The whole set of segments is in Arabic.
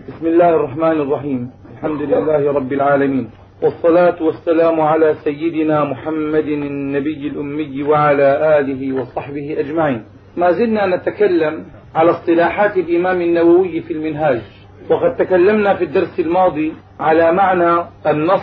بسم الله الرحمن الرحيم. الحمد لله رب العالمين، والصلاة والسلام على سيدنا محمد النبي الأمي وعلى آله وصحبه أجمعين. ما زلنا نتكلم على اصطلاحات الإمام النووي في المنهاج، وقد تكلمنا في الدرس الماضي على معنى النص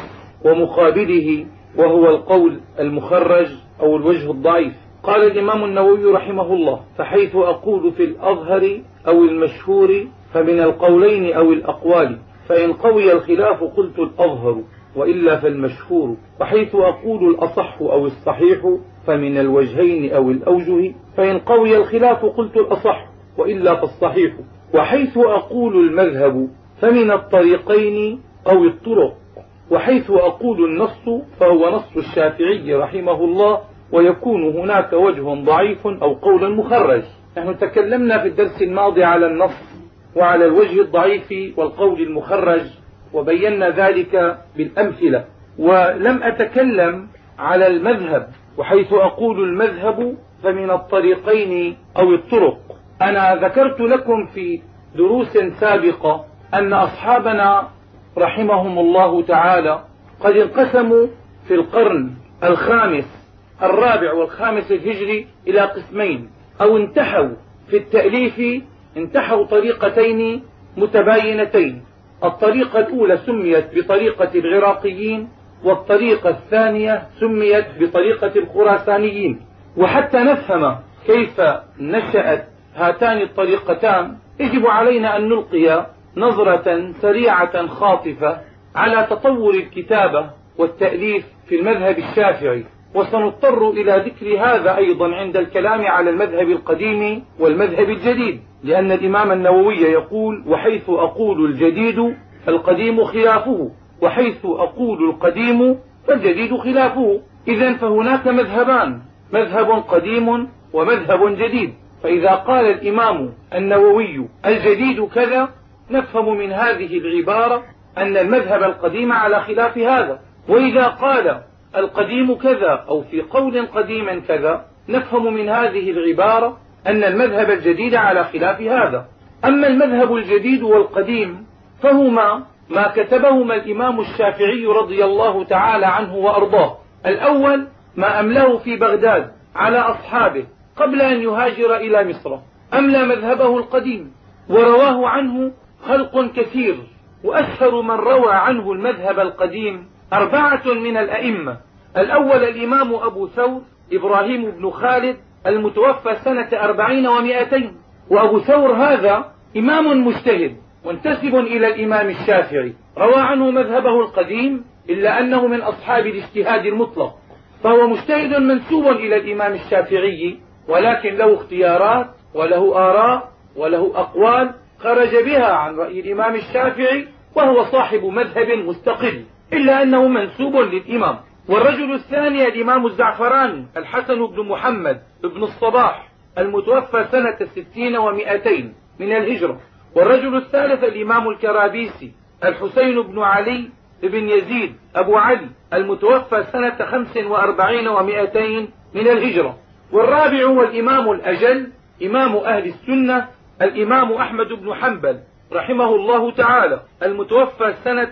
ومقابله، وهو القول المخرج أو الوجه الضعيف. قال الإمام النووي رحمه الله: فحيث أقول في الأظهر أو المشهور فمن القولين أو الأقوال، فإن قوي الخلاف قلت الأظهر وإلا فالمشهور، وحيث أقول الأصح أو الصحيح فمن الوجهين أو الأوجه، فإن قوي الخلاف قلت الأصح وإلا فالصحيح، وحيث أقول المذهب فمن الطريقين أو الطرق، وحيث أقول النص فهو نص الشافعي رحمه الله، ويكون هناك وجه ضعيف أو قول مخرج. نحن تكلمنا في الدرس الماضي على النص وعلى الوجه الضعيف والقول المخرج، وبينا ذلك بالأمثلة، ولم أتكلم على المذهب. وحيث أقول المذهب فمن الطريقين أو الطرق، أنا ذكرت لكم في دروس سابقة أن أصحابنا رحمهم الله تعالى قد انقسموا في القرن الخامس الرابع والخامس الهجري إلى قسمين، أو انتحوا في التأليف، انتحوا طريقتين متباينتين. الطريقة الأولى سميت بطريقة العراقيين، والطريقة الثانية سميت بطريقة الخراسانيين. وحتى نفهم كيف نشأت هاتان الطريقتان يجب علينا أن نلقي نظرة سريعة خاطفة على تطور الكتابة والتأليف في المذهب الشافعي، وسنضطر إلى ذكر هذا أيضا عند الكلام على المذهب القديم والمذهب الجديد، لأن الإمام النووي يقول: وحيث أقول الجديد فالقديم خلافه، وحيث أقول القديم فالجديد خلافه. إذن فهناك مذهبان، مذهب قديم ومذهب جديد. فإذا قال الإمام النووي الجديد كذا، نفهم من هذه العبارة أن المذهب القديم على خلاف هذا، وإذا قال القديم كذا أو في قول قديم كذا، نفهم من هذه العبارة أن المذهب الجديد على خلاف هذا. أما المذهب الجديد والقديم فهما ما كتبهما الإمام الشافعي رضي الله تعالى عنه وأرضاه. الأول ما أملاه في بغداد على أصحابه قبل أن يهاجر إلى مصر، أملى مذهبه القديم، ورواه عنه خلق كثير، وأشهر من روى عنه المذهب القديم 4 من الأئمة. الأول الإمام أبو ثور إبراهيم بن خالد المتوفى سنة 40 و200. وأبو ثور هذا إمام مجتهد منتسب إلى الإمام الشافعي، روى عنه مذهبه القديم، إلا أنه من أصحاب الاجتهاد المطلق، فهو مجتهد منسوب إلى الإمام الشافعي، ولكن له اختيارات وله آراء وله أقوال خرج بها عن رأي الإمام الشافعي، وهو صاحب مذهب مستقل، إلا أنه منسوب للإمام. والرجل الثاني الإمام الزعفراني الحسن بن محمد بن الصباح المتوفى سنة 60 و200 من الهجرة. والرجل الثالث الإمام الكرابيسي الحسين بن علي بن يزيد أبو علي المتوفى سنة 45 و200 من الهجرة. والرابع والإمام الأجل إمام أهل السنة الإمام أحمد بن حنبل رحمه الله تعالى المتوفى سنة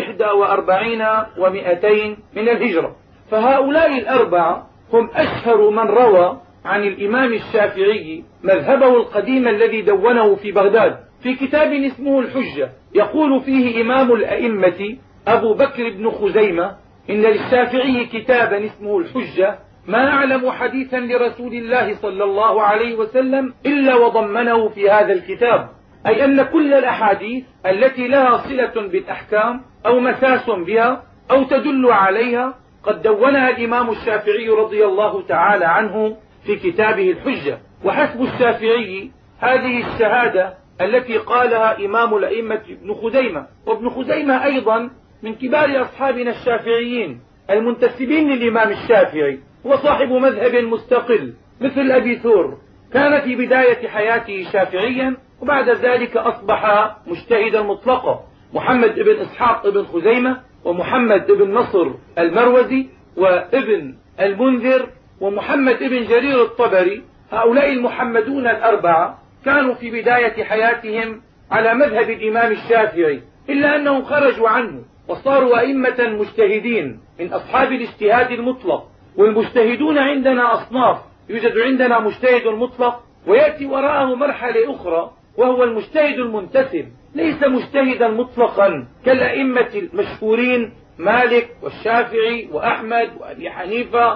41 و200 من الهجرة. فهؤلاء الأربعة هم أشهر من روى عن الإمام الشافعي مذهبه القديم الذي دونه في بغداد في كتاب اسمه الحجة. يقول فيه إمام الأئمة أبو بكر بن خزيمة: إن للشافعي كتابا اسمه الحجة، ما أعلم حديثا لرسول الله صلى الله عليه وسلم إلا وضمنه في هذا الكتاب، أي أن كل الأحاديث التي لها صلة بالأحكام أو مساس بها أو تدل عليها قد دونها الإمام الشافعي رضي الله تعالى عنه في كتابه الحجة. وحسب الشافعي هذه الشهادة التي قالها إمام الأئمة ابن خزيمة، وابن خزيمة أيضا من كبار أصحابنا الشافعيين المنتسبين للإمام الشافعي، وصاحب مذهب مستقل مثل أبي ثور، كان في بداية حياته شافعيا وبعد ذلك أصبح مجتهدا مطلقا. محمد بن إسحاق بن خزيمة، ومحمد بن نصر المروزي، وابن المنذر، ومحمد بن جرير الطبري، هؤلاء المحمدون الأربعة كانوا في بداية حياتهم على مذهب الإمام الشافعي، إلا أنهم خرجوا عنه وصاروا أئمة مجتهدين من أصحاب الاجتهاد المطلق. والمجتهدون عندنا أصناف، يوجد عندنا مجتهد مطلق، ويأتي وراءه مرحلة أخرى وهو المجتهد المنتسب، ليس مجتهدا مطلقا كالأئمة المشهورين مالك والشافعي وأحمد وأبي حنيفة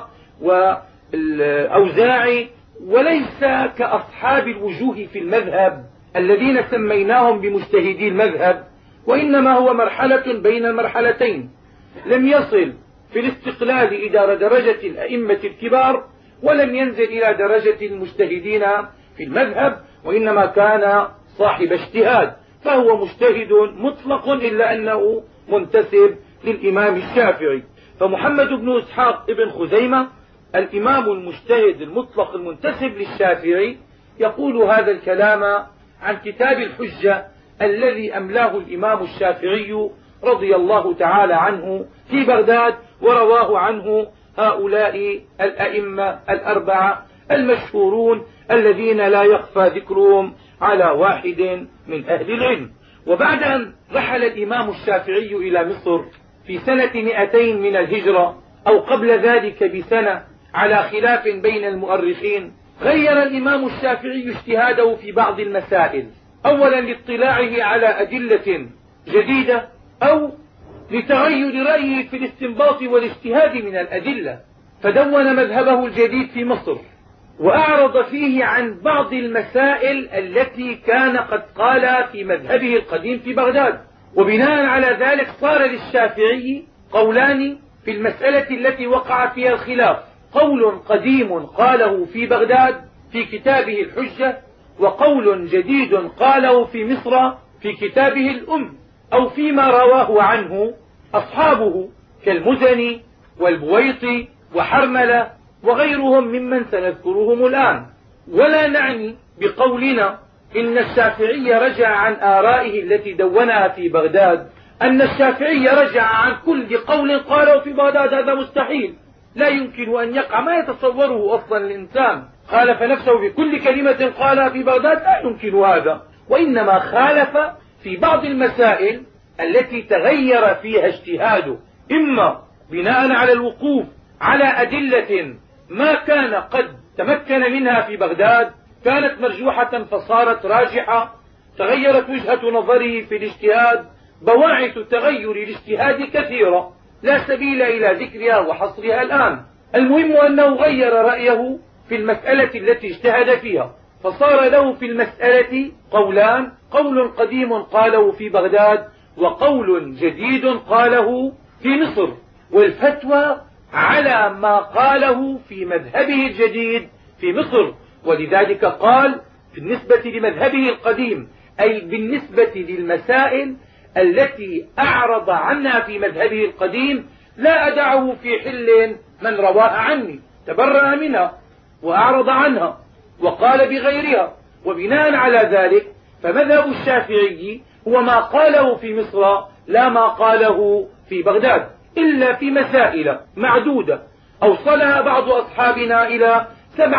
والأوزاعي، وليس كأصحاب الوجوه في المذهب الذين سميناهم بمجتهدي المذهب، وإنما هو مرحلة بين المرحلتين، لم يصل في الاستقلال إلى درجة الأئمة الكبار، ولم ينزل إلى درجة المجتهدين في المذهب، وإنما كان صاحب اجتهاد، فهو مجتهد مطلق إلا أنه منتسب للإمام الشافعي. فمحمد بن إسحاق ابن خزيمة الإمام المجتهد المطلق المنتسب للشافعي يقول هذا الكلام عن كتاب الحجة الذي أملاه الإمام الشافعي رضي الله تعالى عنه في بغداد، ورواه عنه هؤلاء الأئمة الأربعة المشهورون الذين لا يخفى ذكرهم على واحد من أهل العلم. وبعد أن رحل الإمام الشافعي إلى مصر في سنة 200 من الهجرة أو قبل ذلك بسنة على خلاف بين المؤرخين، غير الإمام الشافعي اجتهاده في بعض المسائل، أولا لاطلاعه على أدلة جديدة أو لتغير رأيه في الاستنباط والاجتهاد من الأدلة، فدون مذهبه الجديد في مصر وأعرض فيه عن بعض المسائل التي كان قد قال في مذهبه القديم في بغداد. وبناء على ذلك صار للشافعي قولان في المسألة التي وقع فيها الخلاف، قول قديم قاله في بغداد في كتابه الحجة، وقول جديد قاله في مصر في كتابه الأم، أو فيما رواه عنه أصحابه كالمزني والبويطي وحرملة وغيرهم ممن سنذكرهم الآن. ولا نعني بقولنا إن الشافعي رجع عن آرائه التي دونها في بغداد أن الشافعي رجع عن كل قول قاله في بغداد، هذا مستحيل، لا يمكن أن يقع، ما يتصوره أصلا الإنسان خالف نفسه في كل كلمة قالها في بغداد، لا يمكن هذا، وإنما خالف في بعض المسائل التي تغير فيها اجتهاده، إما بناء على الوقوف على أدلة ما كان قد تمكن منها في بغداد كانت مرجوحة فصارت راجحة، تغيرت وجهة نظره في الاجتهاد، بواعث تغير الاجتهاد كثيرة لا سبيل إلى ذكرها وحصرها الآن. المهم أنه غير رأيه في المسألة التي اجتهد فيها، فصار له في المسألة قولان، قول قديم قاله في بغداد وقول جديد قاله في مصر، والفتوى على ما قاله في مذهبه الجديد في مصر. ولذلك قال بالنسبة لمذهبه القديم، أي بالنسبة للمسائل التي أعرض عنها في مذهبه القديم، لا أدعه في حل من رواها عني، تبرأ منها وأعرض عنها وقال بغيرها. وبناء على ذلك فمذهب الشافعي هو ما قاله في مصر لا ما قاله في بغداد، إلا في مسائل معدودة أوصلها بعض أصحابنا إلى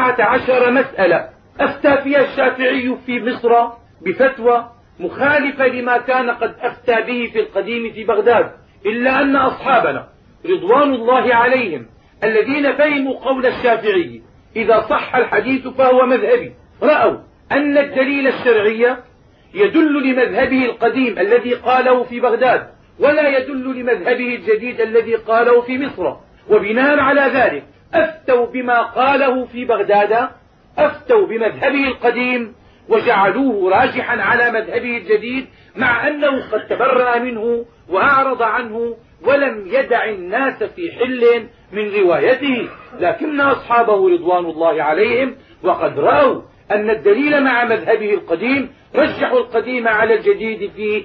17 مسألة أفتى فيها الشافعي في مصر بفتوى مخالفة لما كان قد أفتى به في القديم في بغداد، إلا أن أصحابنا رضوان الله عليهم الذين فهموا قول الشافعي إذا صح الحديث فهو مذهبي، رأوا أن الدليل الشرعي يدل لمذهبه القديم الذي قاله في بغداد، ولا يدل لمذهبه الجديد الذي قاله في مصر، وبناء على ذلك أفتوا بما قاله في بغداد، أفتوا بمذهبه القديم وجعلوه راجحا على مذهبه الجديد، مع أنه قد تبرأ منه وأعرض عنه ولم يدع الناس في حل من روايته، لكن أصحابه رضوان الله عليهم وقد رأوا أن الدليل مع مذهبه القديم رجحوا القديم على الجديد في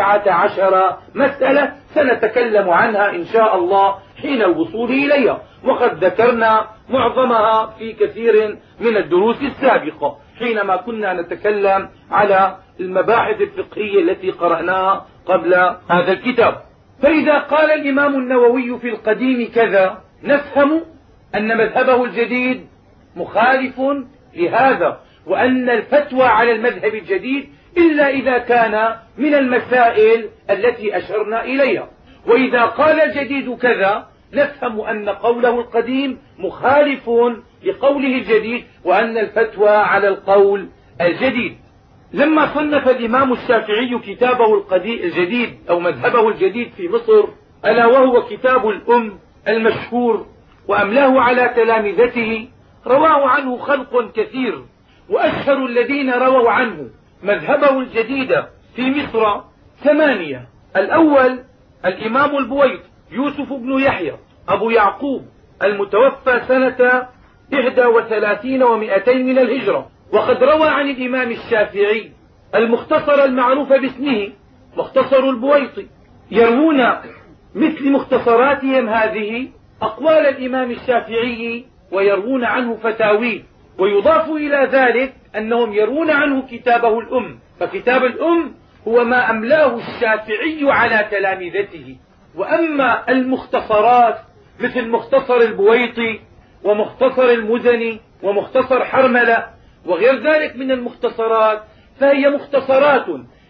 17 مسألة سنتكلم عنها إن شاء الله حين الوصول إليها، وقد ذكرنا معظمها في كثير من الدروس السابقة حينما كنا نتكلم على المباحث الفقهية التي قرأناها قبل هذا الكتاب. فإذا قال الإمام النووي في القديم كذا نفهم أن مذهبه الجديد مخالف لهذا، وأن الفتوى على المذهب الجديد إلا إذا كان من المسائل التي أشرنا إليها. وإذا قال الجديد كذا نفهم أن قوله القديم مخالف لقوله الجديد، وأن الفتوى على القول الجديد. لما صنف الإمام الشافعي كتابه الجديد أو مذهبه الجديد في مصر، ألا وهو كتاب الأم المشهور، وأملاه على تلامذته، رواه عنه خلق كثير، وأشهر الذين رووا عنه مذهبه الجديد في مصر 8. الأول الإمام البويط يوسف بن يحيى أبو يعقوب، المتوفى سنة 31 و200 من الهجرة، وقد روى عن الإمام الشافعي المختصر المعروف باسمه مختصر البويطي. يروون مثل مختصراتهم هذه أقوال الإمام الشافعي، ويروون عنه فتاويه، ويضاف إلى ذلك أنهم يروون عنه كتابه الأم. فكتاب الأم هو ما أملاه الشافعي على تلامذته. وأما المختصرات مثل مختصر البويطي ومختصر المزني ومختصر حرملة وغير ذلك من المختصرات، فهي مختصرات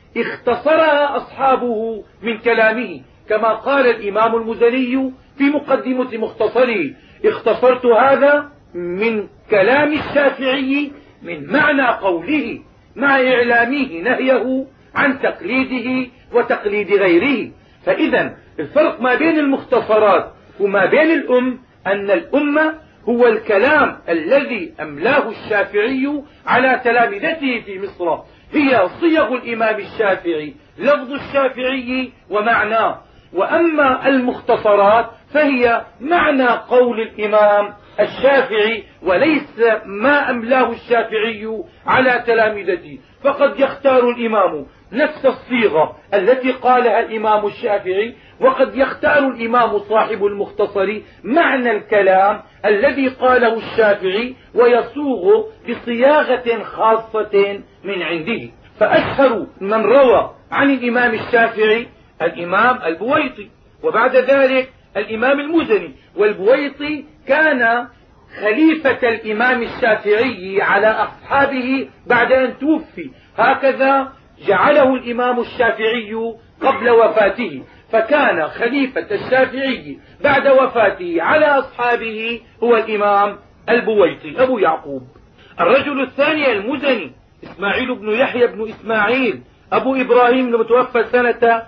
اختصرها أصحابه من كلامه، كما قال الإمام المزني في مقدمة مختصره: اختصرت هذا من كلام الشافعي من معنى قوله، مع إعلامه نهيه عن تقليده وتقليد غيره. فإذا الفرق ما بين المختصرات وما بين الأم أن الأم هو الكلام الذي أملاه الشافعي على تلامذته في مصر، هي صيغ الإمام الشافعي، لفظ الشافعي ومعناه. وأما المختصرات فهي معنى قول الإمام الشافعي، وليس ما أملاه الشافعي على تلامذته. فقد يختار الإمام نفس الصيغة التي قالها الإمام الشافعي، وقد يختار الإمام صاحب المختصر معنى الكلام الذي قاله الشافعي ويصوغ بصياغة خاصة من عنده. فأشهر من روى عن الإمام الشافعي الإمام البويطي، وبعد ذلك الإمام المزني. والبويطي كان خليفة الإمام الشافعي على أصحابه بعد أن توفي، هكذا جعله الإمام الشافعي قبل وفاته، فكان خليفة الشافعي بعد وفاته على أصحابه هو الإمام البويطي أبو يعقوب. الرجل الثاني المزني إسماعيل بن يحيى بن إسماعيل أبو إبراهيم، المتوفى سنة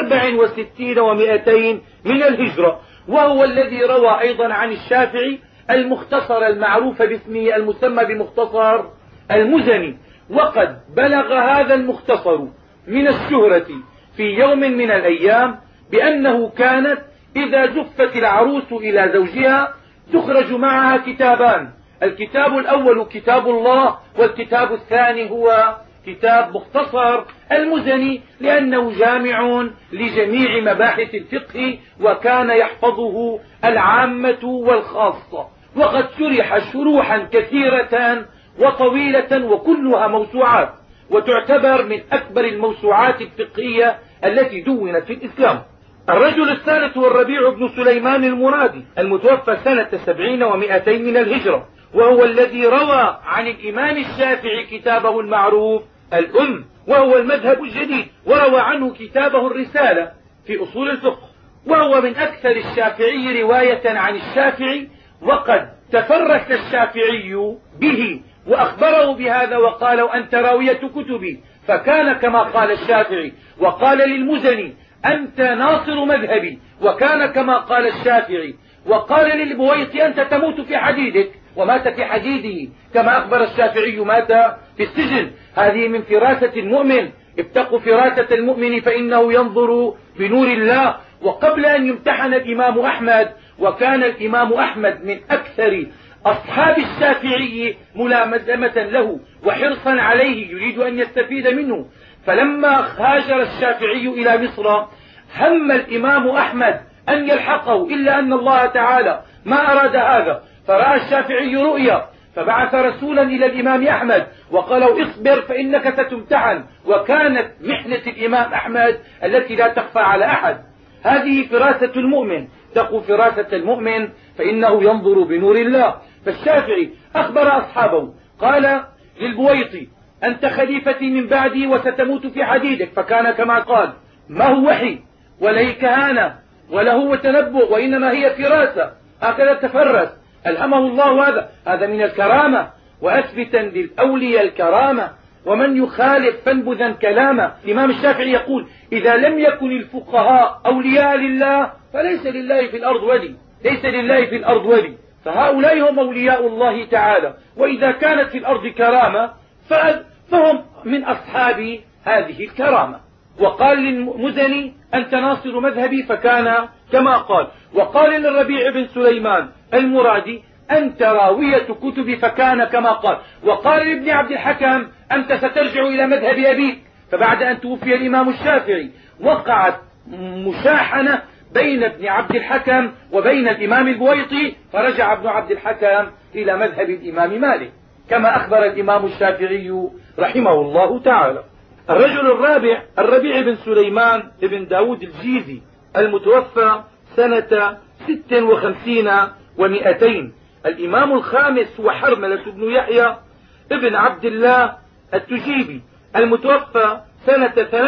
64 و200 من الهجرة، وهو الذي روى أيضا عن الشافعي المختصر المعروف باسمه المسمى بمختصر المزني. وقد بلغ هذا المختصر من الشهرة في يوم من الأيام بأنه كانت إذا زفت العروس إلى زوجها تخرج معها كتابان: الكتاب الأول كتاب الله، والكتاب الثاني هو كتاب مختصر المزني، لأنه جامع لجميع مباحث الفقه، وكان يحفظه العامة والخاصة. وقد شرح شروحا كثيرة وطويلة، وكلها موسوعات، وتعتبر من أكبر الموسوعات الفقهية التي دونت في الإسلام. الرجل الثالث هو الربيع بن سليمان المرادي، المتوفى سنة 70 و200 من الهجرة، وهو الذي روى عن الإمام الشافعي كتابه المعروف الأم، وهو المذهب الجديد، وروى عنه كتابه الرسالة في أصول الفقه، وهو من أكثر الشافعي رواية عن الشافعي. وقد تفرس الشافعي به وأخبره بهذا وقال: أنت راوية كتبي. فكان كما قال الشافعي، وقال للمزني: أنت ناصر مذهبي. وكان كما قال الشافعي، وقال للبويطي: أنت تموت في حديدك، ومات في حديده، كما أخبر الشافعي مات في السجن. هذه من فراسة المؤمن، اتقوا فراسة المؤمن فإنه ينظر بنور الله. وقبل أن يمتحن الإمام أحمد، وكان الإمام أحمد من أكثر أصحاب الشافعي ملازمة له وحرصا عليه، يريد أن يستفيد منه. فلما هاجر الشافعي إلى مصر هم الإمام أحمد أن يلحقه، إلا أن الله تعالى ما أراد هذا، فرأى الشافعي رؤيا فبعث رسولا إلى الإمام أحمد وقالوا: اصبر فإنك ستمتحن. وكانت محنة الإمام أحمد التي لا تخفى على أحد. هذه فراسة المؤمن، اتقوا فراسة المؤمن فإنه ينظر بنور الله. فالشافعي أخبر أصحابه، قال للبويطي: أنت خليفتي من بعدي وستموت في حديدك، فكان كما قال: ما هو وحي ولا هي كهانة ولا هو تنبؤ، وإنما هي فراسة، هكذا تفرس، ألهمه الله هذا من الكرامة، وأثبتا للأولياء الكرامة، ومن يخالف فانبذا كلامه. الإمام الشافعي يقول: إذا لم يكن الفقهاء أولياء لله فليس لله في الأرض ولي، ليس لله في الأرض ولي، فهؤلاء هم أولياء الله تعالى. وإذا كانت في الأرض كرامة فهم من أصحاب هذه الكرامة. وقال للمزني: أنت ناصر مذهبي، فكان كما قال. وقال للربيع بن سليمان المرادي: أنت راوية كتبي، فكان كما قال. وقال لابن عبد الحكم: أنت سترجع إلى مذهب أبيك. فبعد أن توفي الإمام الشافعي وقعت مشاحنة بين ابن عبد الحكم وبين الإمام البويطي، فرجع ابن عبد الحكم إلى مذهب الإمام مالك، كما أخبر الإمام الشافعي رحمه الله تعالى. الرجل الرابع الربيع بن سليمان بن داود الجيزي، المتوفى سنة 56 و200. الإمام الخامس هو حرملة بن يحيى ابن عبد الله التجيبي، المتوفى سنة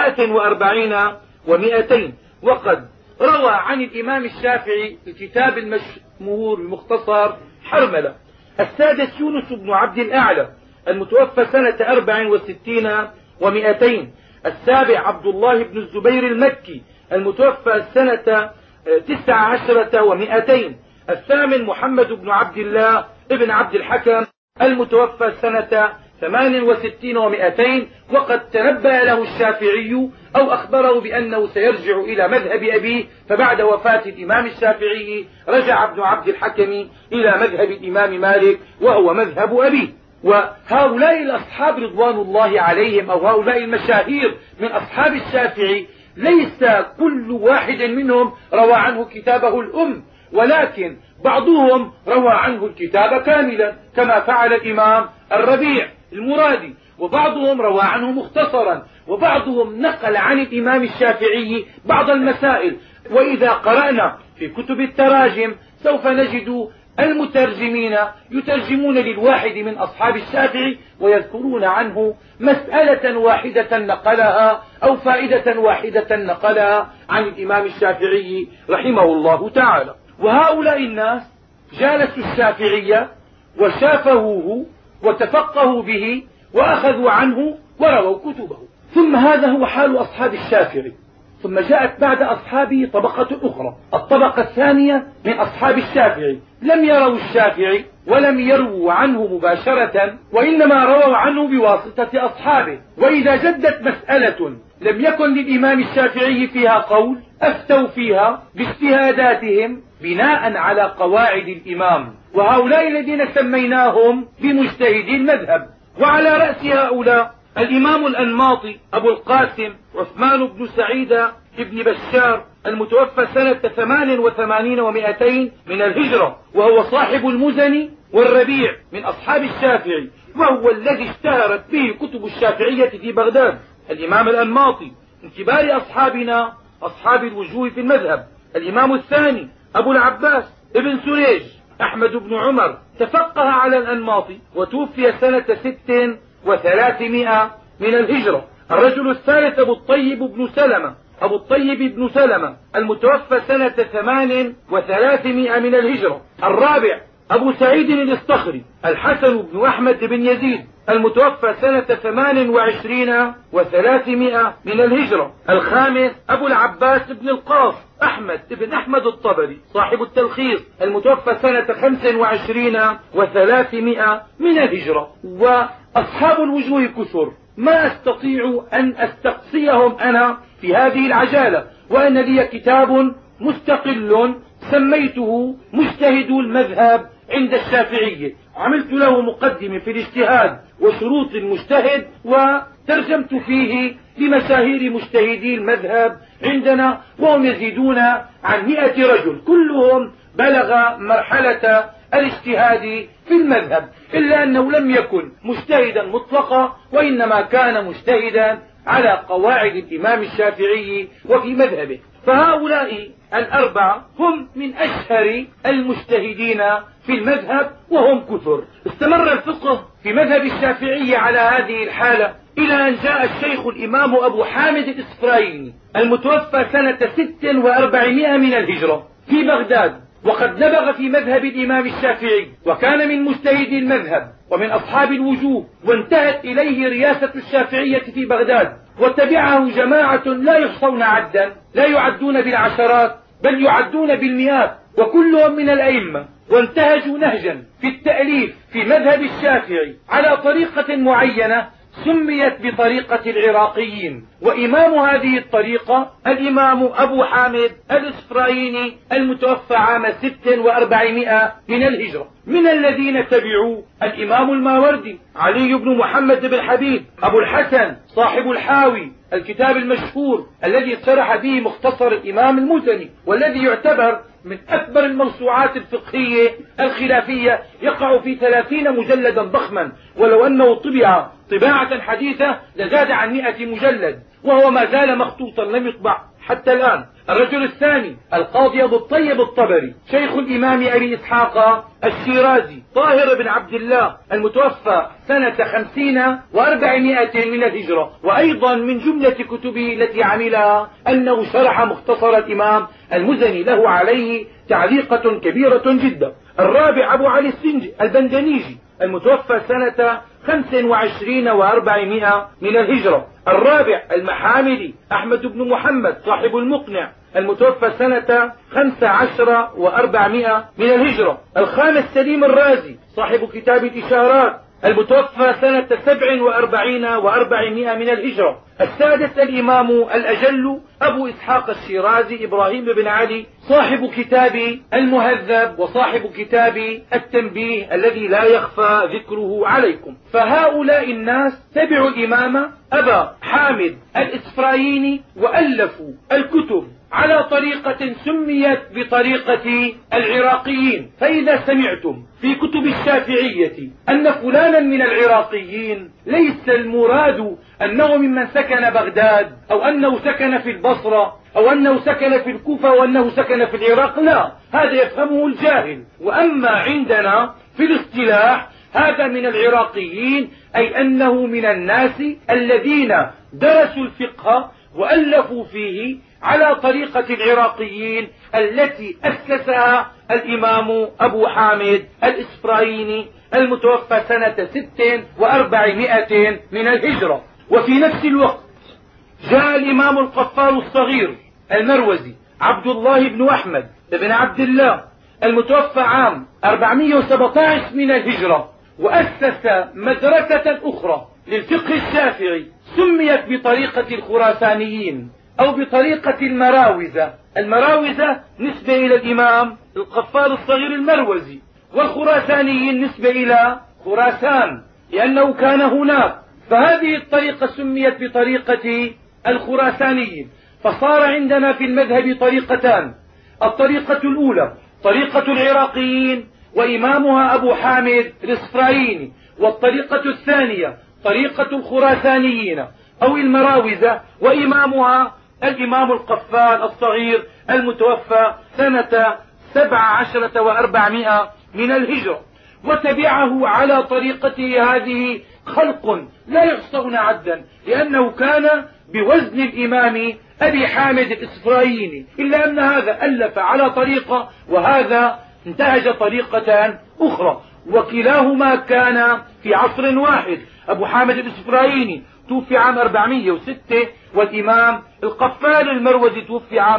43 و200. وقد روى عن الإمام الشافعي الكتاب المشهور المختصر حرملة. السادس يونس بن عبد الأعلى، المتوفى سنة 64 و200. السابع عبد الله بن الزبير المكي، المتوفى سنة 19 و200. الثامن محمد بن عبد الله ابن عبد الحكم، المتوفى سنة 68 و200. وقد تنبأ له الشافعي أو أخبره بأنه سيرجع إلى مذهب أبيه، فبعد وفاة الإمام الشافعي رجع ابن عبد الحكم إلى مذهب الإمام مالك، وهو مذهب أبيه. وهؤلاء الأصحاب رضوان الله عليهم، أو هؤلاء المشاهير من أصحاب الشافعي، ليس كل واحد منهم روى عنه كتابه الأم، ولكن بعضهم روى عنه الكتاب كاملا كما فعل الإمام الربيع المرادي، وبعضهم روى عنه مختصرا، وبعضهم نقل عن الإمام الشافعي بعض المسائل. وإذا قرأنا في كتب التراجم سوف نجد المترجمين يترجمون للواحد من أصحاب الشافعي ويذكرون عنه مسألة واحدة نقلها أو فائدة واحدة نقلها عن الإمام الشافعي رحمه الله تعالى. وهؤلاء الناس جالسوا الشافعية وشافهوه وتفقهوا به وأخذوا عنه ورووا كتبه. ثم هذا هو حال أصحاب الشافعي. ثم جاءت بعد أصحابه طبقة أخرى، الطبقة الثانية من أصحاب الشافعي، لم يروا الشافعي ولم يروا عنه مباشرة، وإنما رووا عنه بواسطة أصحابه. وإذا جدت مسألة لم يكن للإمام الشافعي فيها قول، أفتوا فيها باجتهاداتهم بناء على قواعد الإمام. وهؤلاء الذين سميناهم بمجتهدي المذهب. وعلى رأس هؤلاء الإمام الأنماطي أبو القاسم عثمان بن سعيد بن بشار، المتوفى سنة 88 و200 من الهجرة، وهو صاحب المزني والربيع من أصحاب الشافعي، وهو الذي اشتهرت به كتب الشافعية في بغداد. الإمام الأنماطي من كبار أصحابنا أصحاب الوجوه في المذهب. الإمام الثاني أبو العباس ابن سريج أحمد بن عمر، تفقه على الأنماطي وتوفي سنة 6 و300 من الهجرة. الرجل الثالث أبو الطيب بن سلمة المتوفى سنة 8 و300 من الهجرة. الرابع أبو سعيد الإصطخري الحسن بن أحمد بن يزيد، المتوفى سنة 28 و300 من الهجرة. الخامس أبو العباس بن القاص أحمد بن أحمد الطبري صاحب التلخيص، المتوفى سنة 25 و300 من الهجرة. وأصحاب الوجوه كثر، ما أستطيع أن أستقصيهم أنا في هذه العجالة، وأن لي كتاب مستقل سميته مجتهد المذهب عند الشافعية، عملت له مقدمة في الاجتهاد وشروط المجتهد، وترجمت فيه لمشاهير مجتهدي المذهب عندنا، وهم يزيدون عن 100 رجل، كلهم بلغ مرحلة الاجتهاد في المذهب، إلا أنه لم يكن مجتهدا مطلقا، وإنما كان مجتهدا على قواعد الإمام الشافعي وفي مذهبه. فهؤلاء الأربعة هم من أشهر المجتهدين في المذهب وهم كثر. استمر الفقه في مذهب الشافعي على هذه الحالة إلى أن جاء الشيخ الإمام أبو حامد الإسفرايني المتوفى سنة 400 من الهجرة في بغداد، وقد نبغ في مذهب الإمام الشافعي وكان من مجتهدي المذهب ومن أصحاب الوجوب، وانتهت إليه رياسة الشافعية في بغداد، وتبعه جماعة لا يحصون عدا، لا يعدون بالعشرات بل يعدون بالمئات، وكلهم من الأئمة، وانتهجوا نهجا في التأليف في مذهب الشافعي على طريقة معينة سميت بطريقة العراقيين. وإمام هذه الطريقة الإمام أبو حامد الإسفرايني المتوفى عام 400 من الهجرة. من الذين تبعوا الإمام الماوردي علي بن محمد بن حبيب أبو الحسن صاحب الحاوي، الكتاب المشهور الذي شرح به مختصر الإمام المزني، والذي يعتبر من أكبر الموسوعات الفقهية الخلافية، يقع في 30 مجلدا ضخما، ولو أنه طبع طباعة حديثة لزاد عن 100 مجلد، وهو ما زال مخطوطا لم يطبع حتى الآن. الرجل الثاني القاضي أبو الطيب الطبري شيخ الإمام أبي إسحاق الشيرازي طاهر بن عبد الله المتوفى سنة 50 و400 من الهجرة، وأيضا من جملة كتبه التي عملها أنه شرح مختصر الإمام المزني، له عليه تعليقة كبيرة جدا. الرابع أبو علي السنجي البندنيجي المتوفى سنة 25 و400 من الهجرة. الرابع المحامدي أحمد بن محمد صاحب المقنع المتوفى سنة 15 و400 من الهجرة. الخامس سليم الرازي صاحب كتاب الإشارات المتوفى سنة 47 و400 من الهجرة. السادس الإمام الأجل أبو إسحاق الشيرازي إبراهيم بن علي صاحب كتاب المهذب وصاحب كتاب التنبيه الذي لا يخفى ذكره عليكم. فهؤلاء الناس تبعوا الإمام أبا حامد الإسفرايني وألفوا الكتب على طريقة سميت بطريقة العراقيين. فإذا سمعتم في كتب الشافعية أن فلانا من العراقيين، ليس المراد أنه ممن سكن بغداد أو أنه سكن في البصرة أو أنه سكن في الكوفة وأنه سكن في العراق، لا، هذا يفهمه الجاهل. وأما عندنا في الاصطلاح هذا من العراقيين، أي أنه من الناس الذين درسوا الفقه وألفوا فيه على طريقة العراقيين التي أسسها الإمام أبو حامد الإسفرايني المتوفى سنة 400 من الهجرة. وفي نفس الوقت جاء الإمام القفال الصغير المروزي عبد الله بن أحمد بن عبد الله المتوفى عام 417 من الهجرة، وأسس مدرسة أخرى للفقه الشافعي سميت بطريقة الخراسانيين أو بطريقة المراوزة. المراوزة نسبة إلى الإمام القفال الصغير المروزي، والخراسانيين نسبة إلى خراسان لأنه كان هناك. فهذه الطريقة سميت بطريقة الخراسانيين. فصار عندنا في المذهب طريقتان: الطريقة الأولى طريقة العراقيين وإمامها أبو حامد الإسفرايني، والطريقة الثانية طريقة الخراسانيين أو المراوزة وإمامها الإمام القفال الصغير المتوفى سنة 17 و400 من الهجرة. وتبعه على طريقته هذه خلق لا يحصون عدا، لأنه كان بوزن الإمام أبي حامد الإسفرايني، إلا أن هذا ألف على طريقة وهذا انتهج طريقة أخرى، وكلاهما كان في عصر واحد. أبو حامد الإسفرايني توفي عام 406، والإمام القفال المروزي توفي عام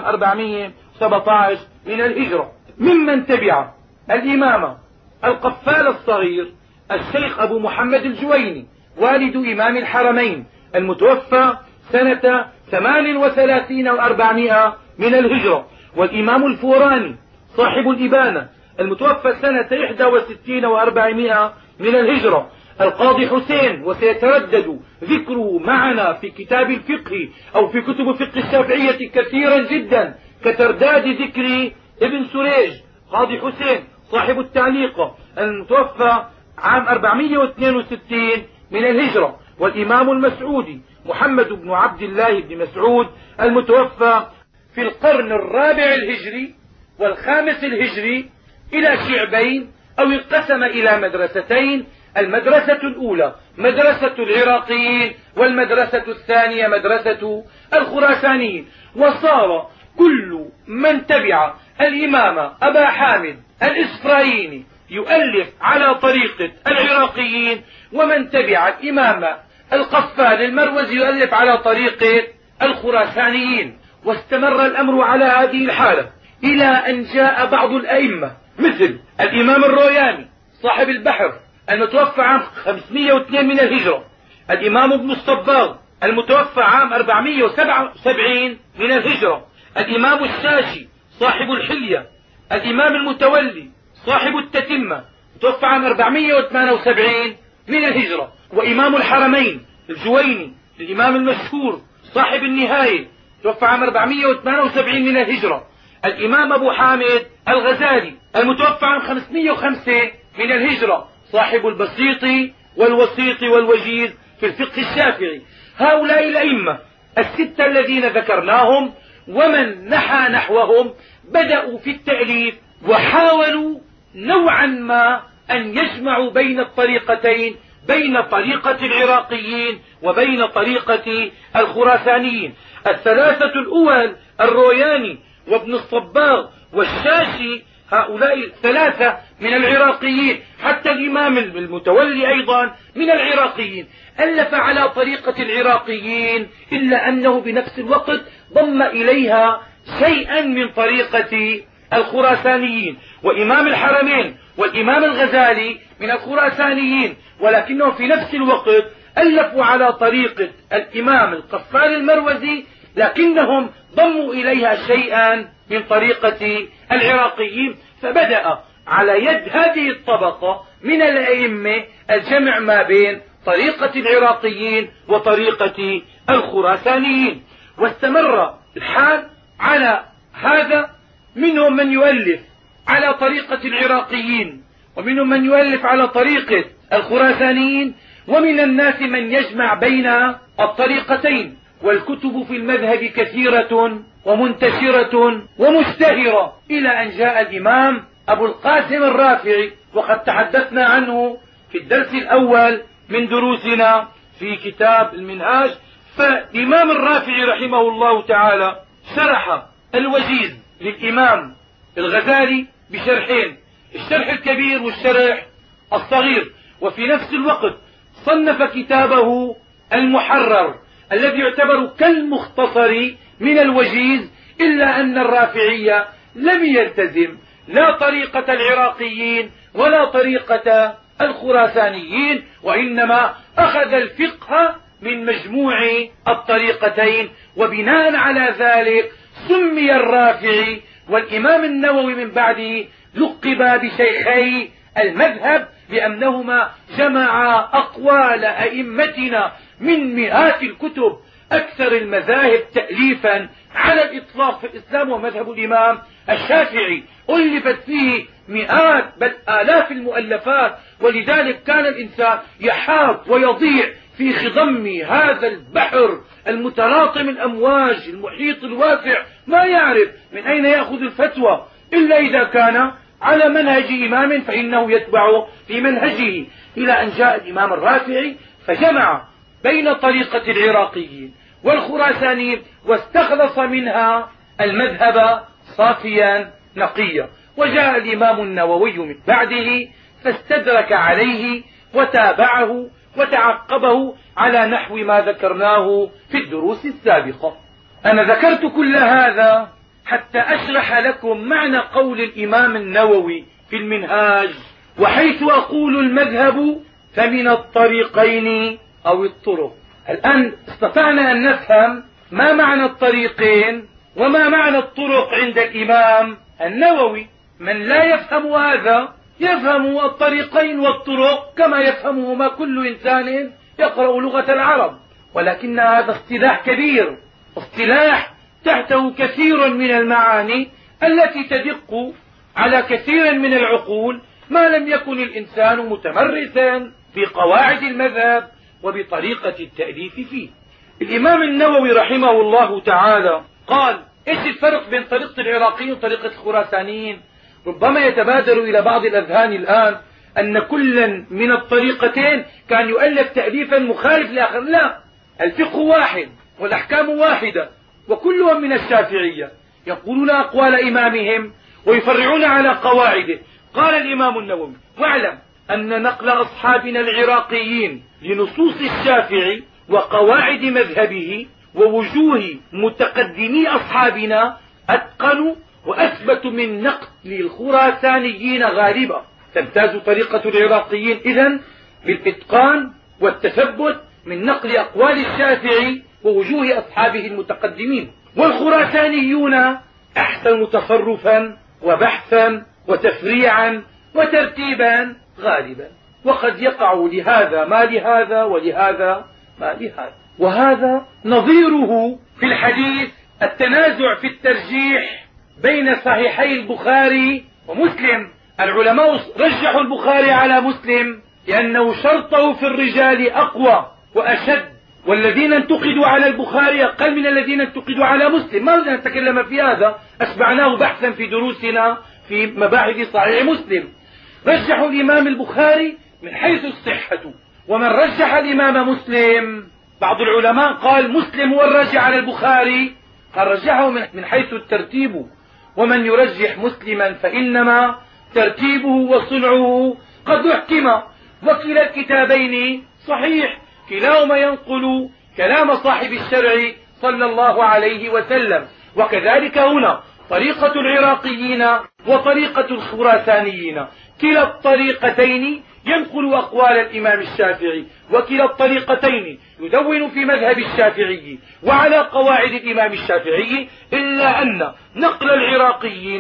417 من الهجرة. ممن تبع الإمام القفال الصغير الشيخ أبو محمد الجويني والد إمام الحرمين المتوفى سنة 38 و400 من الهجرة، والإمام الفوراني صاحب الإبانة المتوفى سنة 61 و400 من الهجرة. القاضي حسين، وسيتردد ذكره معنا في كتاب الفقه أو في كتب فقه الشافعية كثيرا جدا، كترداد ذكر ابن سريج قاضي حسين صاحب التعليقة المتوفى عام 462 من الهجرة. والإمام المسعودي محمد بن عبد الله بن مسعود المتوفى في القرن الرابع الهجري والخامس الهجري إلى شعبين، أو انقسم إلى مدرستين: المدرسة الأولى مدرسة العراقيين، والمدرسة الثانية مدرسة الخراسانيين. وصار كل من تبع الإمام أبا حامد الإسفرايني يؤلف على طريقة العراقيين، ومن تبع الإمام القفال المروزي يؤلف على طريقة الخراسانيين. واستمر الأمر على هذه الحالة إلى أن جاء بعض الأئمة مثل الإمام الروياني صاحب البحر المتوفى عام 502 من الهجرة، الإمام ابن الصباغ المتوفى عام 477 من الهجرة، الإمام الشاشي صاحب الحلية، الإمام المتولي صاحب التتمة متوفى عام 478 من الهجرة، وإمام الحرمين الجويني الإمام المشهور صاحب النهاية توفى عام 478 من الهجرة، الإمام أبو حامد الغزالي المتوفى عام 505 من الهجرة صاحب البسيط والوسيط والوجيز في الفقه الشافعي. هؤلاء الأئمة الستة الذين ذكرناهم ومن نحى نحوهم بدأوا في التأليف، وحاولوا نوعا ما أن يجمعوا بين الطريقتين، بين طريقة العراقيين وبين طريقة الخراسانيين. الثلاثة الأول الروياني وابن الصباغ والشاشي، هؤلاء الثلاثة من العراقيين، حتى الإمام المتولي أيضا من العراقيين، ألف على طريقة العراقيين، إلا أنه بنفس الوقت ضم إليها شيئا من طريقة الخراسانيين. وإمام الحرمين والإمام الغزالي من الخراسانيين، ولكنهم في نفس الوقت ألفوا على طريقة الإمام القفال المروزي، لكنهم ضموا إليها شيئا من طريقة العراقيين. فبدأ على يد هذه الطبقة من الأئمة الجمع ما بين طريقة العراقيين وطريقة الخراسانيين، واستمر الحال على هذا. منهم من يؤلف على طريقة العراقيين، ومنهم من يؤلف على طريقة الخراسانيين، ومن الناس من يجمع بين الطريقتين. والكتب في المذهب كثيرة ومنتشرة ومشتهرة، إلى أن جاء الإمام أبو القاسم الرافعي، وقد تحدثنا عنه في الدرس الأول من دروسنا في كتاب المنهاج. فالإمام الرافعي رحمه الله تعالى شرح الوجيز للإمام الغزالي بشرحين: الشرح الكبير والشرح الصغير. وفي نفس الوقت صنف كتابه المحرر الذي يعتبر كالمختصر من الوجيز، إلا أن الرافعي لم يلتزم لا طريقة العراقيين ولا طريقة الخراسانيين، وإنما أخذ الفقه من مجموع الطريقتين. وبناء على ذلك سمي الرافعي والإمام النووي من بعده لقبا بشيخي المذهب، لأنهما جمعا أقوال أئمتنا من مئات الكتب. أكثر المذاهب تأليفا على الإطلاق في الإسلام ومذهب الإمام الشافعي، ألفت فيه مئات بل آلاف المؤلفات، ولذلك كان الإنسان يحاط ويضيع في خضم هذا البحر المتلاطم الأمواج المحيط الواسع، ما يعرف من أين يأخذ الفتوى، إلا إذا كان على منهج إمام فإنه يتبع في منهجه. إلى أن جاء الإمام الرافعي فجمع بين طريقة العراقيين والخراسانيين، واستخلص منها المذهب صافيا نقيا. وجاء الإمام النووي من بعده فاستدرك عليه وتابعه وتعقبه على نحو ما ذكرناه في الدروس السابقة. أنا ذكرت كل هذا حتى أشرح لكم معنى قول الإمام النووي في المنهاج: وحيث أقول المذهب فمن الطريقين أو الطرق. الآن استطعنا أن نفهم ما معنى الطريقين وما معنى الطرق عند الإمام النووي. من لا يفهم هذا يفهم الطريقين والطرق كما يفهمهما كل إنسان يقرأ لغة العرب، ولكن هذا اصطلاح كبير، اصطلاح تحته كثير من المعاني التي تدق على كثير من العقول ما لم يكن الإنسان متمرسا بقواعد المذهب وبطريقة التأليف فيه. الإمام النووي رحمه الله تعالى قال: ايش الفرق بين طريقة العراقيين وطريقة الخراسانيين؟ ربما يتبادر إلى بعض الأذهان الآن أن كلا من الطريقتين كان يؤلف تأليفا مخالف لآخر. لا، الفقه واحد والأحكام واحدة، وكلهم من الشافعية، يقولون أقوال إمامهم ويفرعون على قواعده. قال الإمام النووي: واعلم أن نقل أصحابنا العراقيين لنصوص الشافعي وقواعد مذهبه ووجوه متقدمي أصحابنا أتقن وأثبت من نقل الخراسانيين غالبا. تمتاز طريقة العراقيين إذن بالإتقان والتثبت من نقل أقوال الشافعي ووجوه أصحابه المتقدمين، والخراسانيون أحسن تصرفا وبحثا وتفريعا وترتيبا غالبا، وقد يقع لهذا ما لهذا ولهذا ما لهذا. وهذا نظيره في الحديث التنازع في الترجيح بين صحيحي البخاري ومسلم. العلماء رجحوا البخاري على مسلم لأنه شرطه في الرجال أقوى وأشد، والذين انتقدوا على البخاري أقل من الذين انتقدوا على مسلم. ما بدنا نتكلم في هذا، أشبعناه بحثا في دروسنا في مباحث صحيح مسلم. رجحوا الإمام البخاري من حيث الصحة، ومن رجح الإمام مسلم، بعض العلماء قال مسلم هو الراجح على البخاري، قال رجحه من حيث الترتيب، ومن يرجح مسلما فإنما ترتيبه وصنعه قد احكم، وكلا الكتابين صحيح، كلاهما ينقل كلام صاحب الشرع صلى الله عليه وسلم. وكذلك هنا طريقة العراقيين وطريقة الخراسانيين، كلا الطريقتين ينقل أقوال الإمام الشافعي، وكلا الطريقتين يدون في مذهب الشافعي وعلى قواعد الإمام الشافعي، إلا أن نقل العراقيين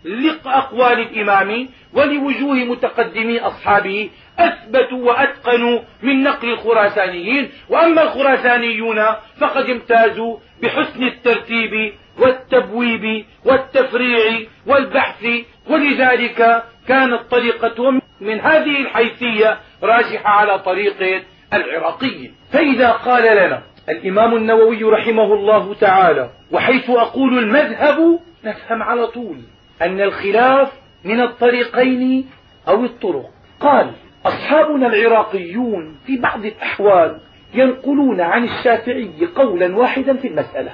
لأقوال الإمام ولوجوه متقدمي أصحابه أثبتوا وأتقنوا من نقل الخراسانيين. وأما الخراسانيون فقد امتازوا بحسن الترتيب والتبويب والتفريع والبحث، ولذلك كانت طريقتهم من هذه الحيثية راجحة على طريقة العراقيين. فإذا قال لنا الإمام النووي رحمه الله تعالى: وحيث أقول المذهب، نفهم على طول أن الخلاف من الطريقين أو الطرق. قال: أصحابنا العراقيون في بعض الأحوال ينقلون عن الشافعي قولا واحدا في المسألة،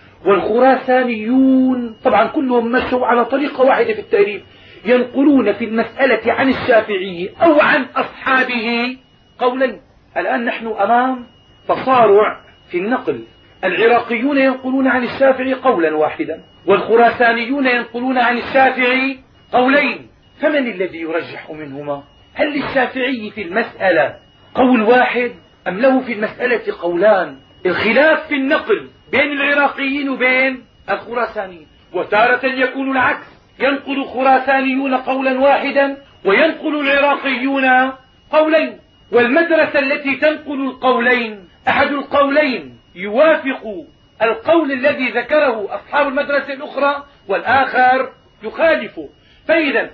والخراسانيون طبعا كلهم مشوا على طريقة واحدة في التأليف، ينقلون في المسألة عن الشافعي أو عن أصحابه قولا. الآن نحن أمام تصارع في النقل، العراقيون ينقلون عن الشافعي قولا واحدا، والخراسانيون ينقلون عن الشافعي قولين، فمن الذي يرجح منهما؟ هل للشافعي في المسألة قول واحد أم له في المسألة قولان؟ الخلاف في النقل بين العراقيين وبين الخراسانيين، وتارة يكون العكس، ينقل الخراسانيون قولا واحدا وينقل العراقيون قولين. والمدرسة التي تنقل القولين أحد القولين يوافق القول الذي ذكره أصحاب المدرسة الأخرى والآخر يخالفه، فإذا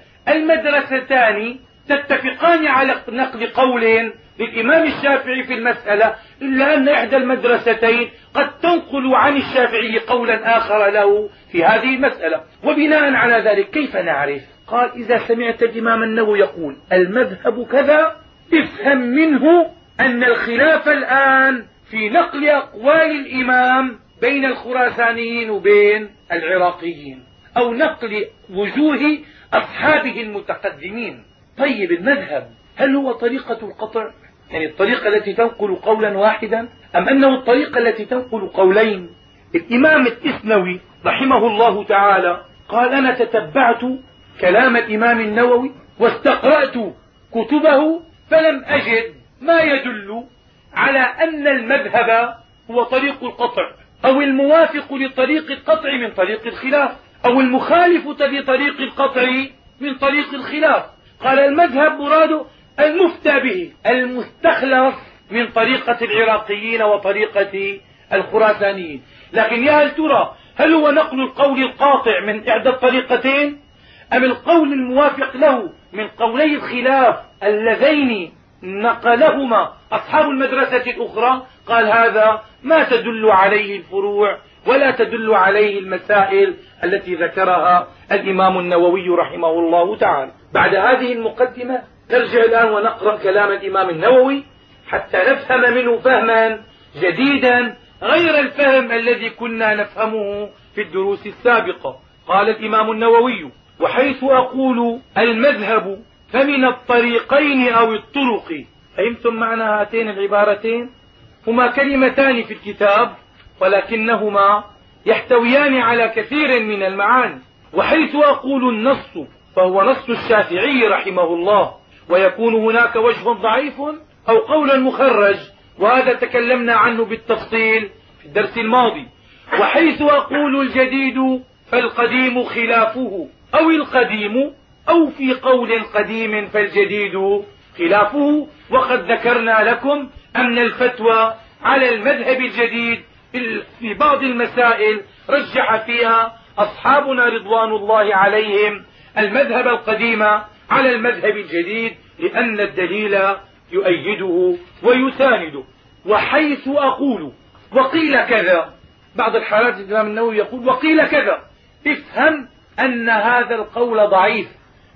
المدرستان تتفقان على نقل قول للإمام الشافعي في المسألة، إلا أن إحدى المدرستين قد تنقل عن الشافعي قولا آخر له في هذه المسألة. وبناء على ذلك كيف نعرف؟ قال: إذا سمعت الإمام النووي يقول المذهب كذا، افهم منه أن الخلاف الآن في نقل أقوال الإمام بين الخراسانيين وبين العراقيين، أو نقل وجوه أصحابه المتقدمين. طيب المذهب هل هو طريقة القطع، يعني الطريقة التي تنقل قولا واحدا، أم أنه الطريقة التي تنقل قولين؟ الإمام الإسنوي رحمه الله تعالى قال: أنا تتبعت كلام الإمام النووي واستقرأت كتبه فلم أجد ما يدل على أن المذهب هو طريق القطع، أو الموافق لطريق القطع من طريق الخلاف، أو المخالف لطريق القطع من طريق الخلاف. قال: المذهب مراده المفتى به، المستخلص من طريقة العراقيين وطريقة الخراسانيين. لكن يا هل ترى هل هو نقل القول القاطع من إحدى الطريقتين، أم القول الموافق له من قولي الخلاف اللذين نقلهما أصحاب المدرسة الأخرى؟ قال: هذا ما تدل عليه الفروع ولا تدل عليه المسائل التي ذكرها الإمام النووي رحمه الله تعالى. بعد هذه المقدمة نرجع الآن ونقرأ كلام الإمام النووي حتى نفهم منه فهما جديدا غير الفهم الذي كنا نفهمه في الدروس السابقة. قال الإمام النووي: وحيث أقول المذهب فمن الطريقين أو الطرق. فهمتم معنى هاتين العبارتين؟ هما كلمتان في الكتاب ولكنهما يحتويان على كثير من المعاني. وحيث أقول النص فهو نص الشافعي رحمه الله، ويكون هناك وجه ضعيف أو قول مخرج، وهذا تكلمنا عنه بالتفصيل في الدرس الماضي. وحيث أقول الجديد فالقديم خلافه، أو القديم، أو في قول قديم فالجديد خلافه. وقد ذكرنا لكم أن الفتوى على المذهب الجديد في بعض المسائل رجح فيها أصحابنا رضوان الله عليهم المذهب القديم على المذهب الجديد، لأن الدليل يؤيده ويسانده. وحيث أقول وقيل كذا، بعض الحالات الإمام النووي يقول وقيل كذا، افهم أن هذا القول ضعيف،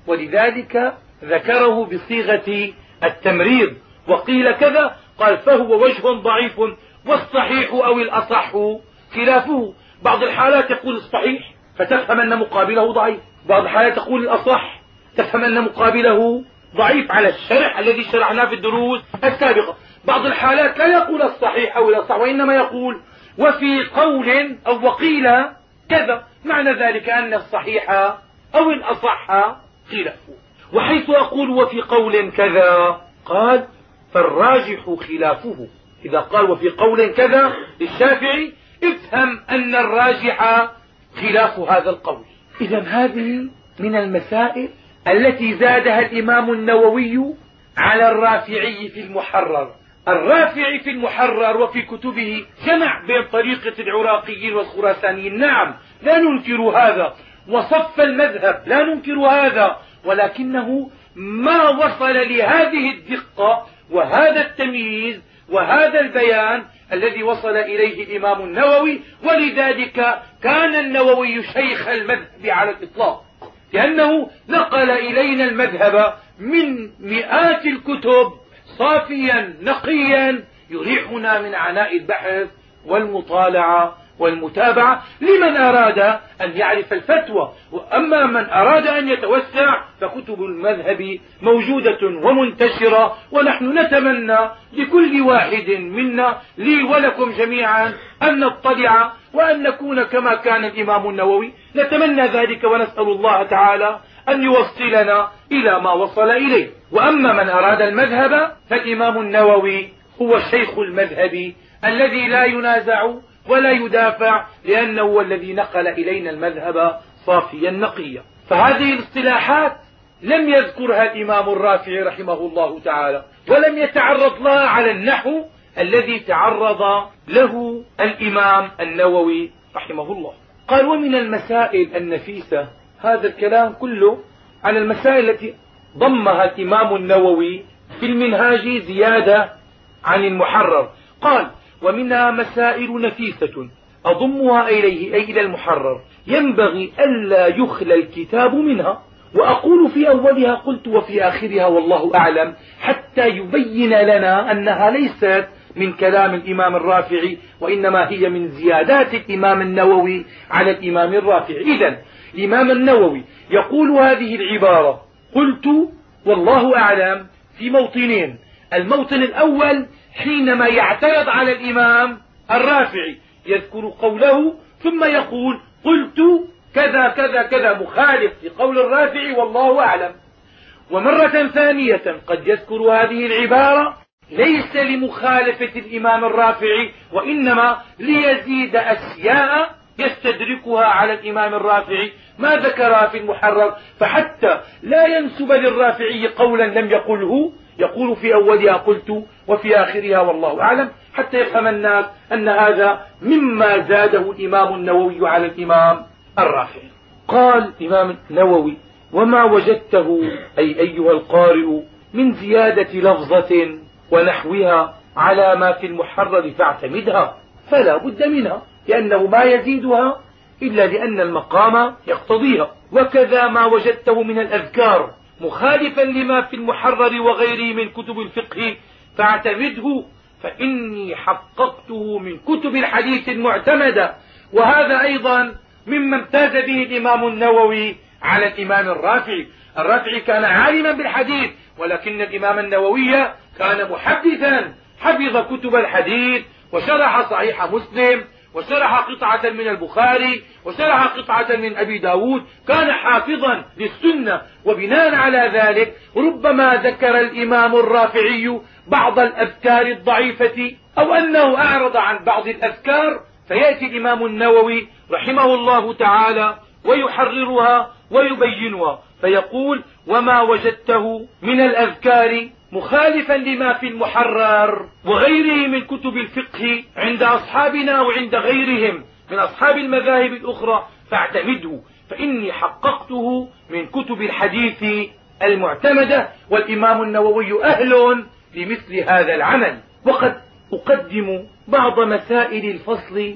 ولذلك ذكره بصيغة التمريض. وقيل كذا قال فهو وجه ضعيف، والصحيح أو الأصح خلافه. بعض الحالات يقول الصحيح فتفهم أن مقابله ضعيف، بعض الحالات يقول الأصح تفهم أن مقابله ضعيف على الشرح الذي شرعناه في الدروس السابقة. بعض الحالات لا يقول الصحيح أو الأصح، وإنما يقول وفي قول أو وقيل كذا، معنى ذلك أن الصحيح أو الأصح خلافه. وحيث أقول وفي قول كذا قال فالراجح خلافه. إذا قال وفي قول كذا للشافعي افهم أن الراجح خلاف هذا القول. إذا هذه من المسائل التي زادها الإمام النووي على الرافعي في المحرر. الرافعي في المحرر وفي كتبه جمع بين طريقة العراقيين والخراسانيين، نعم لا ننكر هذا، وصف المذهب لا ننكر هذا، ولكنه ما وصل لهذه الدقة وهذا التمييز وهذا البيان الذي وصل إليه الإمام النووي. ولذلك كان النووي شيخ المذهب على الإطلاق، لأنه نقل إلينا المذهب من مئات الكتب صافيا نقيا يريحنا من عناء البحث والمطالعة والمتابعة لمن أراد أن يعرف الفتوى. وأما من أراد أن يتوسع فكتب المذهب موجودة ومنتشرة، ونحن نتمنى لكل واحد منا، لي ولكم جميعا، أن نطلع وأن نكون كما كان الإمام النووي. نتمنى ذلك ونسأل الله تعالى أن يوصلنا إلى ما وصل إليه. وأما من أراد المذهب فالإمام النووي هو شيخ المذهب الذي لا ينازع ولا يدافع، لأنه هو الذي نقل إلينا المذهب صافيا نقيا. فهذه الاصطلاحات لم يذكرها الإمام الرافعي رحمه الله تعالى، ولم يتعرض لها على النحو الذي تعرض له الإمام النووي رحمه الله. قال ومن المسائل النفيسة، هذا الكلام كله على المسائل التي ضمها الإمام النووي في المنهاج زيادة عن المحرر. قال ومنها مسائل نفيسة أضمها إليه أي إلى المحرر ينبغي ألا يخلى الكتاب منها، وأقول في أولها قلت وفي آخرها والله أعلم، حتى يبين لنا أنها ليست من كلام الإمام الرافعي، وإنما هي من زيادات الإمام النووي على الإمام الرافعي. إذن الإمام النووي يقول هذه العبارة قلت والله أعلم في موطنين. الموطن الأول حينما يعترض على الإمام الرافعي يذكر قوله ثم يقول قلت كذا كذا كذا مخالف لقول الرافعي والله أعلم. ومرة ثانية قد يذكر هذه العبارة ليس لمخالفة الإمام الرافعي، وإنما ليزيد أشياء يستدركها على الإمام الرافعي ما ذكرها في المحرر، فحتى لا ينسب للرافعي قولا لم يقله يقول في أولها قلت وفي آخرها والله أعلم، حتى يفهم الناس أن هذا مما زاده الإمام النووي على الإمام الرافعي. قال الإمام النووي وما وجدته أي أيها القارئ من زيادة لفظة ونحوها على ما في المحرر فاعتمدها، فلا بد منها. لأنه ما يزيدها إلا لأن المقام يقتضيها. وكذا ما وجدته من الأذكار مخالفا لما في المحرر وغيره من كتب الفقه فاعتمده، فإني حققته من كتب الحديث المعتمدة. وهذا أيضا مما امتاز به الإمام النووي على الإمام الرافعي. الرافعي كان عالما بالحديث، ولكن الإمام النووي كان محدثا، حفظ كتب الحديث وشرح صحيح مسلم وشرح قطعة من البخاري وشرح قطعة من أبي داود، كان حافظا للسنة. وبناء على ذلك ربما ذكر الإمام الرافعي بعض الأذكار الضعيفة أو أنه أعرض عن بعض الأذكار، فيأتي الإمام النووي رحمه الله تعالى ويحررها ويبينها، فيقول: وما وجدته من الأذكار مخالفا لما في المحرر وغيره من كتب الفقه عند أصحابنا وعند غيرهم من أصحاب المذاهب الأخرى فاعتمده، فإني حققته من كتب الحديث المعتمدة، والإمام النووي أهل لمثل هذا العمل. وقد أقدم بعض مسائل الفصل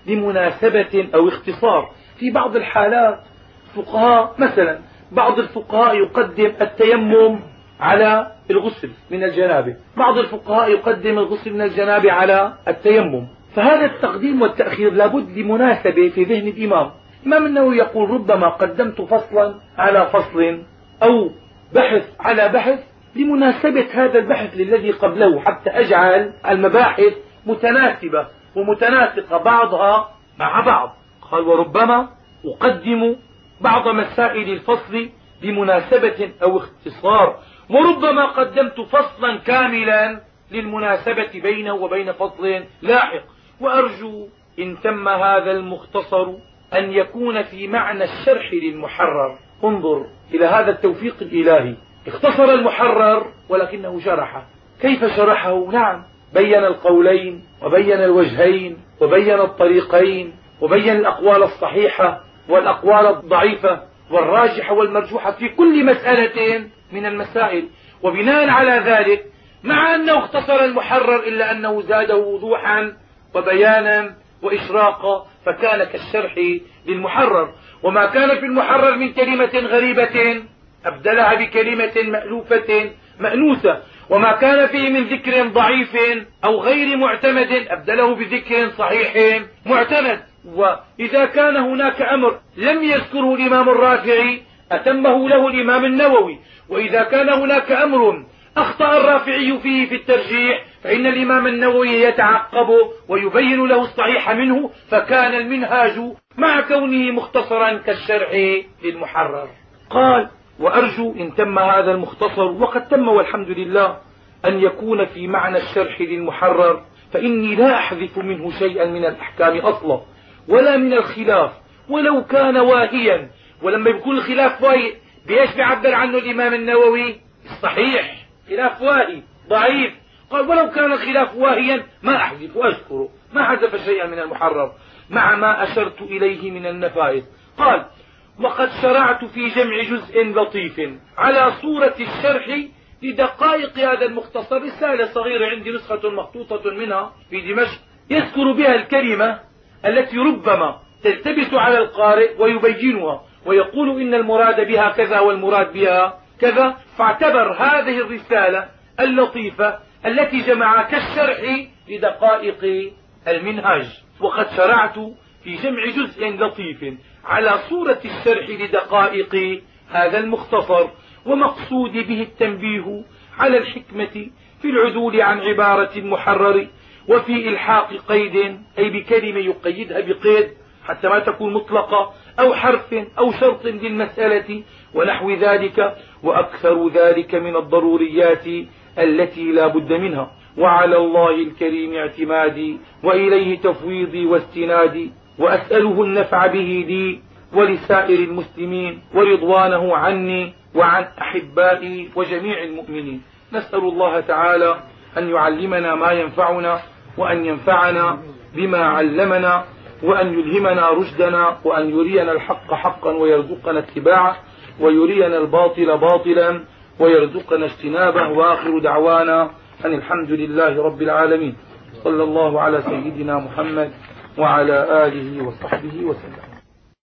لمناسبة أو اختصار. في بعض الحالات فقهاء، مثلا بعض الفقهاء يقدم التيمم على الغسل من الجنابة، بعض الفقهاء يقدم الغسل من الجنابة على التيمم، فهذا التقديم والتأخير لابد لمناسبة في ذهن الإمام. الإمام النووي يقول: ربما قدمت فصلا على فصل أو بحث على بحث لمناسبة هذا البحث للذي قبله، حتى أجعل المباحث متناسبة ومتناسقة بعضها مع بعض. قال: وربما أقدم بعض مسائل الفصل لمناسبة أو اختصار، وربما قدمت فصلا كاملا للمناسبة بينه وبين فصل لاحق. وأرجو إن تم هذا المختصر أن يكون في معنى الشرح للمحرر. انظر إلى هذا التوفيق الإلهي، اختصر المحرر ولكنه شرحه. كيف شرحه؟ نعم، بين القولين وبين الوجهين وبين الطريقين وبين الأقوال الصحيحة والأقوال الضعيفة والراجحة والمرجوحة في كل مسألة من المسائل. وبناء على ذلك مع أنه اختصر المحرر إلا أنه زاده وضوحا وبيانا وإشراقا، فكان كالشرح للمحرر. وما كان في المحرر من كلمة غريبة أبدلها بكلمة مألوفة مأنوسة، وما كان فيه من ذكر ضعيف أو غير معتمد أبدله بذكر صحيح معتمد. وإذا كان هناك أمر لم يذكره الإمام الرافعي أتمه له الإمام النووي، وإذا كان هناك أمر أخطأ الرافعي فيه في الترجيح فإن الإمام النووي يتعقب ويبين له الصحيح منه، فكان المنهاج مع كونه مختصرا كالشرح للمحرر. قال: وأرجو إن تم هذا المختصر، وقد تم والحمد لله، أن يكون في معنى الشرح للمحرر، فإني لا أحذف منه شيئا من الأحكام أصلا ولا من الخلاف ولو كان واهيا. ولما يكون الخلاف واهي بإيش بيعبر عنه الإمام النووي؟ الصحيح. خلاف واهي ضعيف، قال: ولو كان الخلاف واهيا ما أحذف وأذكره، ما حذف شيئا من المحرر مع ما أشرت إليه من النفائس. قال: وقد شرعت في جمع جزء لطيف على صورة الشرح لدقائق هذا المختصر، رسالة صغيرة عندي نسخة مخطوطة منها في دمشق، يذكر بها الكلمة التي ربما تلتبس على القارئ ويبينها ويقول إن المراد بها كذا والمراد بها كذا. فاعتبر هذه الرسالة اللطيفة التي جمع كالشرح لدقائق المنهاج. وقد شرعت في جمع جزء لطيف على صورة الشرح لدقائق هذا المختصر، ومقصود به التنبيه على الحكمة في العدول عن عبارة المحرر وفي إلحاق قيد، أي بكلمة يقيدها بقيد حتى ما تكون مطلقة، أو حرف أو شرط للمسألة ونحو ذلك، وأكثر ذلك من الضروريات التي لا بد منها. وعلى الله الكريم اعتمادي وإليه تفويضي واستنادي، وأسأله النفع به لي ولسائر المسلمين ورضوانه عني وعن أحبائي وجميع المؤمنين. نسأل الله تعالى أن يعلمنا ما ينفعنا وأن ينفعنا بما علمنا وأن يلهمنا رشدنا وأن يرينا الحق حقا ويرزقنا اتباعه ويرينا الباطل باطلا ويرزقنا اجتنابه. وآخر دعوانا أن الحمد لله رب العالمين. صلى الله على سيدنا محمد وعلى آله وصحبه وسلم.